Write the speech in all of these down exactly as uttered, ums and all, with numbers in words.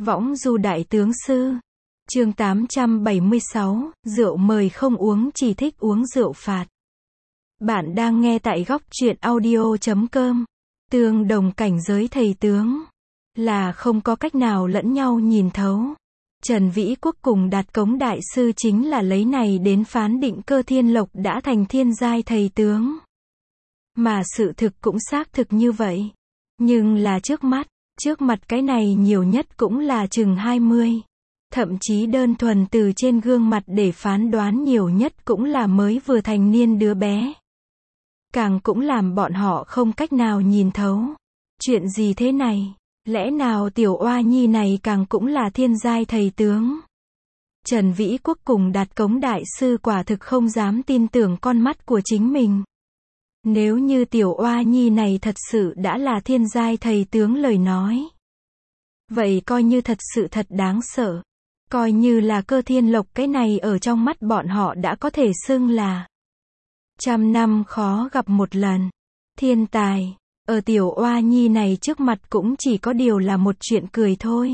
Võng du đại tướng sư. Chương tám trăm bảy mươi sáu, rượu mời không uống chỉ thích uống rượu phạt. Bạn đang nghe tại góc truyện audio chấm com. Tương đồng cảnh giới thầy tướng là không có cách nào lẫn nhau nhìn thấu. Trần Vĩ Quốc cùng Đạt Cống đại sư chính là lấy này đến phán định Cơ Thiên Lộc đã thành thiên giai thầy tướng. Mà sự thực cũng xác thực như vậy. Nhưng là trước mắt, trước mặt cái này nhiều nhất cũng là chừng hai mươi. Thậm chí đơn thuần từ trên gương mặt để phán đoán nhiều nhất cũng là mới vừa thành niên đứa bé. Càng cũng làm bọn họ không cách nào nhìn thấu. Chuyện gì thế này? Lẽ nào tiểu oa nhi này càng cũng là thiên giai thầy tướng? Trần Vĩ Quốc cùng Đạt Cống đại sư quả thực không dám tin tưởng con mắt của chính mình. Nếu như tiểu oa nhi này thật sự đã là thiên giai thầy tướng lời nói, vậy coi như thật sự thật đáng sợ. Coi như là Cơ Thiên Lộc cái này ở trong mắt bọn họ đã có thể xưng là trăm năm khó gặp một lần thiên tài. Ở tiểu oa nhi này trước mặt cũng chỉ có điều là một chuyện cười thôi.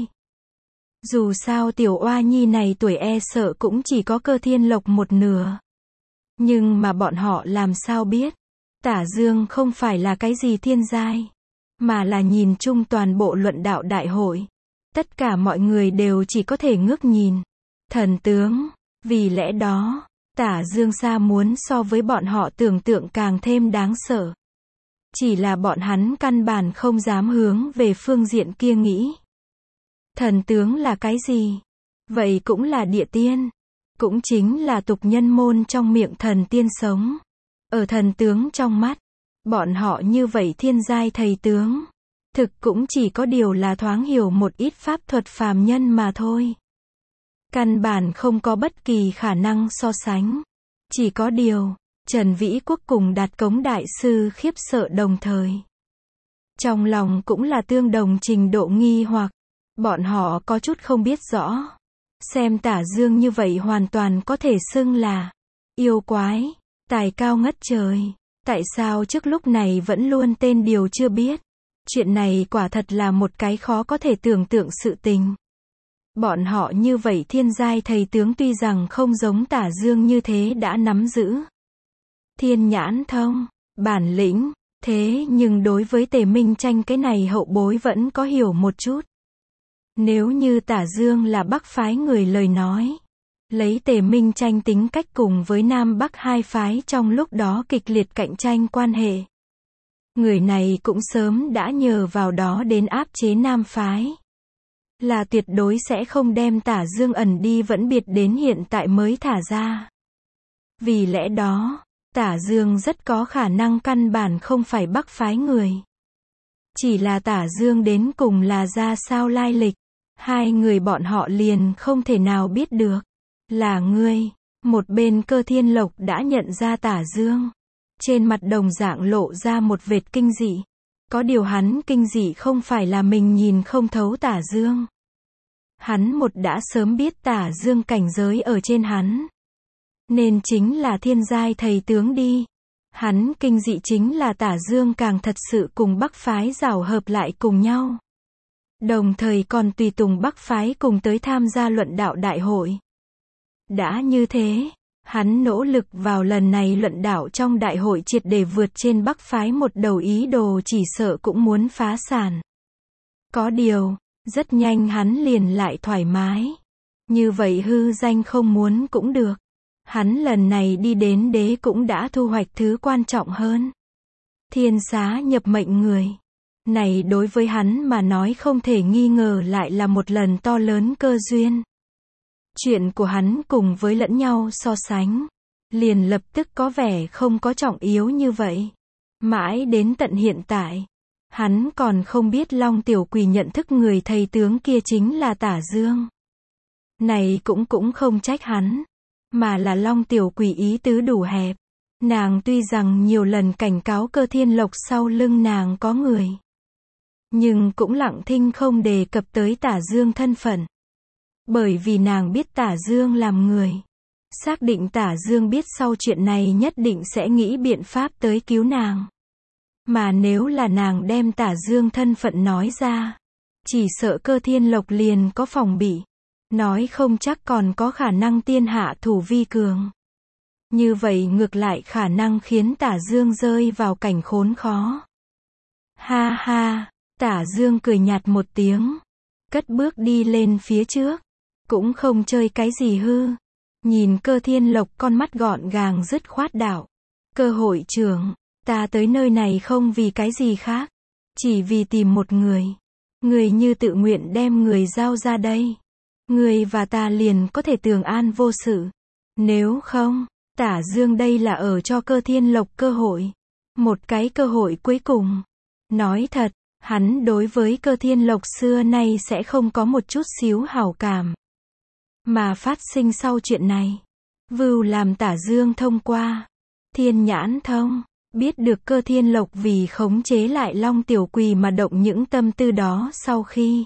Dù sao tiểu oa nhi này tuổi e sợ cũng chỉ có Cơ Thiên Lộc một nửa. Nhưng mà bọn họ làm sao biết, Tả Dương không phải là cái gì thiên giai, mà là nhìn chung toàn bộ luận đạo đại hội. Tất cả mọi người đều chỉ có thể ngước nhìn. Thần tướng, vì lẽ đó, Tả Dương xa muốn so với bọn họ tưởng tượng càng thêm đáng sợ. Chỉ là bọn hắn căn bản không dám hướng về phương diện kia nghĩ. Thần tướng là cái gì? Vậy cũng là địa tiên. Cũng chính là tục nhân môn trong miệng thần tiên sống. Ở thần tướng trong mắt, bọn họ như vậy thiên giai thầy tướng, thực cũng chỉ có điều là thoáng hiểu một ít pháp thuật phàm nhân mà thôi. Căn bản không có bất kỳ khả năng so sánh. Chỉ có điều, Trần Vĩ Quốc cùng Đạt Cống đại sư khiếp sợ đồng thời. Trong lòng cũng là tương đồng trình độ nghi hoặc. Bọn họ có chút không biết rõ. Xem Tả Dương như vậy hoàn toàn có thể xưng là yêu quái, tài cao ngất trời. Tại sao trước lúc này vẫn luôn tên điều chưa biết? Chuyện này quả thật là một cái khó có thể tưởng tượng sự tình. Bọn họ như vậy thiên giai thầy tướng tuy rằng không giống Tả Dương như thế đã nắm giữ thiên nhãn thông, bản lĩnh, thế nhưng đối với Tề Minh Tranh cái này hậu bối vẫn có hiểu một chút. Nếu như Tả Dương là Bắc phái người lời nói, lấy Tề Minh Tranh tính cách cùng với Nam Bắc hai phái trong lúc đó kịch liệt cạnh tranh quan hệ, người này cũng sớm đã nhờ vào đó đến áp chế Nam phái. Là tuyệt đối sẽ không đem Tả Dương ẩn đi vẫn biệt đến hiện tại mới thả ra. Vì lẽ đó, Tả Dương rất có khả năng căn bản không phải Bắc phái người. Chỉ là Tả Dương đến cùng là ra sao lai lịch, hai người bọn họ liền không thể nào biết được. Là ngươi. Một bên Cơ Thiên Lộc đã nhận ra Tả Dương. Trên mặt đồng dạng lộ ra một vệt kinh dị. Có điều hắn kinh dị không phải là mình nhìn không thấu Tả Dương. Hắn một đã sớm biết Tả Dương cảnh giới ở trên hắn, nên chính là thiên giai thầy tướng đi. Hắn kinh dị chính là Tả Dương càng thật sự cùng Bắc phái rảo hợp lại cùng nhau. Đồng thời còn tùy tùng Bắc phái cùng tới tham gia luận đạo đại hội. Đã như thế, hắn nỗ lực vào lần này luận đạo trong đại hội triệt để vượt trên Bắc phái một đầu ý đồ chỉ sợ cũng muốn phá sản. Có điều, rất nhanh hắn liền lại thoải mái. Như vậy hư danh không muốn cũng được. Hắn lần này đi đến đế cũng đã thu hoạch thứ quan trọng hơn. Thiên xá nhập mệnh người. Này đối với hắn mà nói không thể nghi ngờ lại là một lần to lớn cơ duyên. Chuyện của hắn cùng với lẫn nhau so sánh, liền lập tức có vẻ không có trọng yếu như vậy. Mãi đến tận hiện tại, hắn còn không biết Long Tiểu Quỳ nhận thức người thầy tướng kia chính là Tả Dương. Này cũng cũng không trách hắn, mà là Long Tiểu Quỳ ý tứ đủ hẹp. Nàng tuy rằng nhiều lần cảnh cáo Cơ Thiên Lộc sau lưng nàng có người, nhưng cũng lặng thinh không đề cập tới Tả Dương thân phận. Bởi vì nàng biết Tả Dương làm người, xác định Tả Dương biết sau chuyện này nhất định sẽ nghĩ biện pháp tới cứu nàng. Mà nếu là nàng đem Tả Dương thân phận nói ra, Chỉ sợ Cơ Thiên Lộc liền có phòng bị. Nói không chắc còn có khả năng tiên hạ thủ vi cường. Như vậy ngược lại khả năng khiến Tả Dương rơi vào cảnh khốn khó. Ha ha, Tả Dương cười nhạt một tiếng. Cất bước đi lên phía trước. Cũng không chơi cái gì hư. Nhìn Cơ Thiên Lộc con mắt gọn gàng dứt khoát đạo. Cơ hội trưởng, ta tới nơi này không vì cái gì khác. Chỉ vì tìm một người. Người như tự nguyện đem người giao ra đây. Người và ta liền có thể tường an vô sự. Nếu không, Tả Dương đây là ở cho Cơ Thiên Lộc cơ hội. Một cái cơ hội cuối cùng. Nói thật, hắn đối với Cơ Thiên Lộc xưa nay sẽ không có một chút xíu hảo cảm. Mà phát sinh sau chuyện này. Vưu làm Tả Dương thông qua. Thiên nhãn thông. Biết được Cơ Thiên Lộc vì khống chế lại Long Tiểu Quỳ mà động những tâm tư đó sau khi.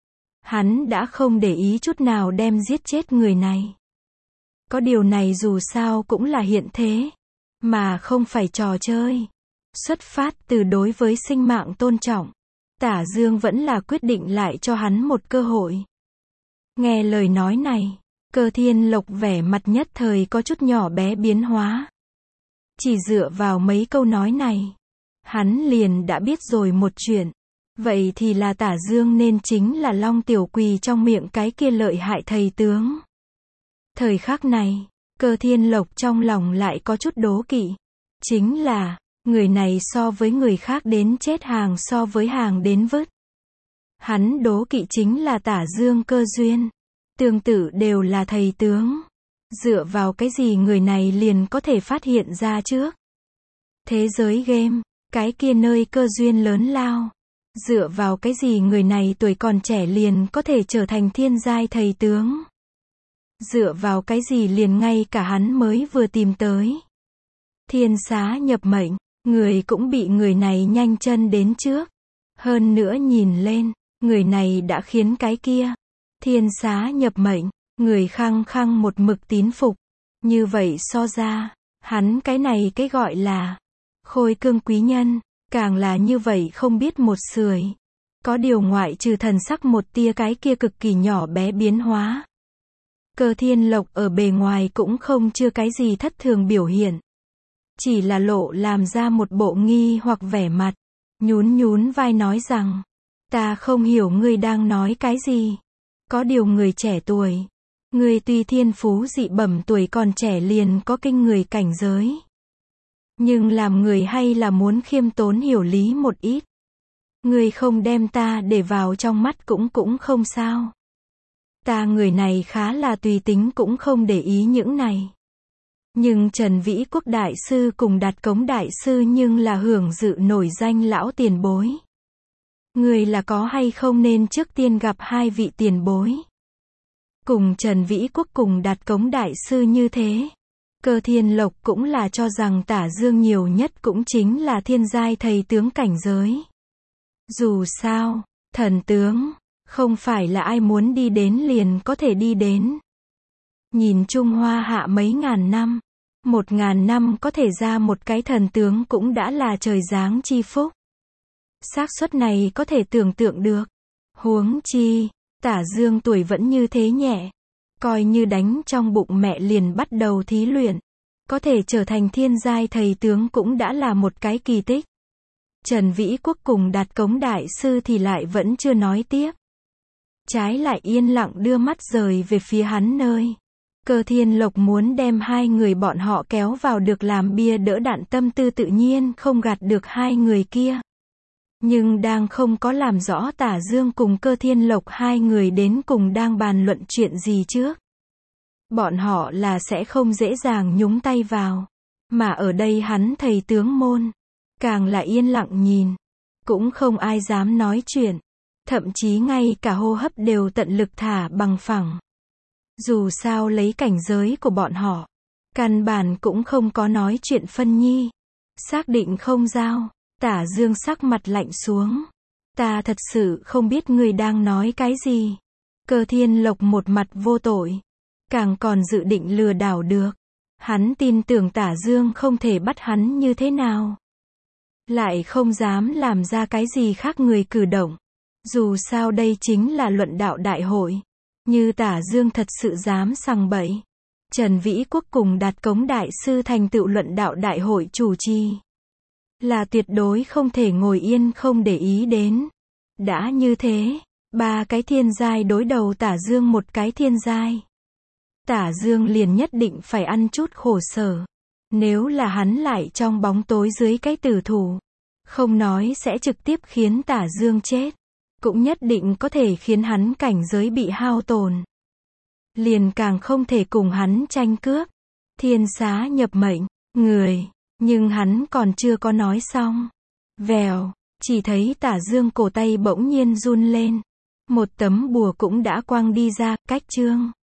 Hắn đã không để ý chút nào đem giết chết người này. Có điều này dù sao cũng là hiện thế. Mà không phải trò chơi. Xuất phát từ đối với sinh mạng tôn trọng. Tả Dương vẫn là quyết định lại cho hắn một cơ hội. Nghe lời nói này. Cơ Thiên Lộc vẻ mặt nhất thời có chút nhỏ bé biến hóa. Chỉ dựa vào mấy câu nói này. Hắn liền đã biết rồi một chuyện. Vậy thì là Tả Dương nên chính là Long Tiểu Quỳ trong miệng cái kia lợi hại thầy tướng. Thời khắc này, Cơ Thiên Lộc trong lòng lại có chút đố kỵ. Chính là, người này so với người khác đến chết hàng so với hàng đến vứt. Hắn đố kỵ chính là Tả Dương cơ duyên. Tương tự đều là thầy tướng. Dựa vào cái gì người này liền có thể phát hiện ra trước. Thế giới game, cái kia nơi cơ duyên lớn lao. Dựa vào cái gì người này tuổi còn trẻ liền có thể trở thành thiên giai thầy tướng. Dựa vào cái gì liền ngay cả hắn mới vừa tìm tới. Thiên xá nhập mệnh, người cũng bị người này nhanh chân đến trước. Hơn nữa nhìn lên, người này đã khiến cái kia. Thiên xá nhập mệnh, người khăng khăng một mực tín phục. Như vậy so ra, hắn cái này cái gọi là khôi cương quý nhân, càng là như vậy không biết một sưởi. Có điều ngoại trừ thần sắc một tia cái kia cực kỳ nhỏ bé biến hóa. Cơ Thiên Lộc ở bề ngoài cũng không chưa cái gì thất thường biểu hiện. Chỉ là lộ làm ra một bộ nghi hoặc vẻ mặt. Nhún nhún vai nói rằng, ta không hiểu ngươi đang nói cái gì. Có điều người trẻ tuổi. Ngươi tuy thiên phú dị bẩm tuổi còn trẻ liền có kinh người cảnh giới. Nhưng làm người hay là muốn khiêm tốn hiểu lý một ít. Ngươi không đem ta để vào trong mắt cũng cũng không sao. Ta người này khá là tùy tính cũng không để ý những này. Nhưng Trần Vĩ Quốc Đại Sư cùng Đạt Cống Đại Sư nhưng là hưởng dự nổi danh lão tiền bối. Người là có hay không nên trước tiên gặp hai vị tiền bối. Cùng Trần Vĩ Quốc cùng Đạt Cống Đại Sư như thế. Cơ Thiên Lộc cũng là cho rằng Tả Dương nhiều nhất cũng chính là thiên giai thầy tướng cảnh giới. Dù sao, thần tướng, không phải là ai muốn đi đến liền có thể đi đến. Nhìn Trung Hoa hạ mấy ngàn năm, một ngàn năm có thể ra một cái thần tướng cũng đã là trời giáng chi phúc. Xác suất này có thể tưởng tượng được. Huống chi, Tả Dương tuổi vẫn như thế nhẹ. Coi như đánh trong bụng mẹ liền bắt đầu thí luyện. Có thể trở thành thiên giai thầy tướng cũng đã là một cái kỳ tích. Trần Vĩ Quốc cùng Đạt Cống Đại Sư thì lại vẫn chưa nói tiếp. Trái lại yên lặng đưa mắt rời về phía hắn nơi. Cơ Thiên Lộc muốn đem hai người bọn họ kéo vào được làm bia đỡ đạn tâm tư tự nhiên không gạt được hai người kia. Nhưng đang không có làm rõ Tả Dương cùng Cơ Thiên Lộc hai người đến cùng đang bàn luận chuyện gì trước. Bọn họ là sẽ không dễ dàng nhúng tay vào. Mà ở đây hắn thầy tướng môn. Càng là yên lặng nhìn. Cũng không ai dám nói chuyện. Thậm chí ngay cả hô hấp đều tận lực thả bằng phẳng. Dù sao lấy cảnh giới của bọn họ. Căn bản cũng không có nói chuyện phân nhi. Xác định không giao. Tả Dương sắc mặt lạnh xuống. Ta thật sự không biết người đang nói cái gì. Cơ Thiên Lộc một mặt vô tội. Càng còn dự định lừa đảo được. Hắn tin tưởng Tả Dương không thể bắt hắn như thế nào. Lại không dám làm ra cái gì khác người cử động. Dù sao đây chính là luận đạo đại hội. Như Tả Dương thật sự dám sằng bậy. Trần Vĩ Quốc cùng Đạt Cống đại sư thành tựu luận đạo đại hội chủ trì. Là tuyệt đối không thể ngồi yên không để ý đến. Đã như thế, ba cái thiên giai đối đầu Tả Dương một cái thiên giai. Tả Dương liền nhất định phải ăn chút khổ sở. Nếu là hắn lại trong bóng tối dưới cái tử thủ, không nói sẽ trực tiếp khiến Tả Dương chết, cũng nhất định có thể khiến hắn cảnh giới bị hao tổn. Liền càng không thể cùng hắn tranh cướp. Thiên xá nhập mệnh, người, nhưng hắn còn chưa có nói xong. Vèo, chỉ thấy Tả Dương cổ tay bỗng nhiên run lên. Một tấm bùa cũng đã quăng đi ra, cách chương.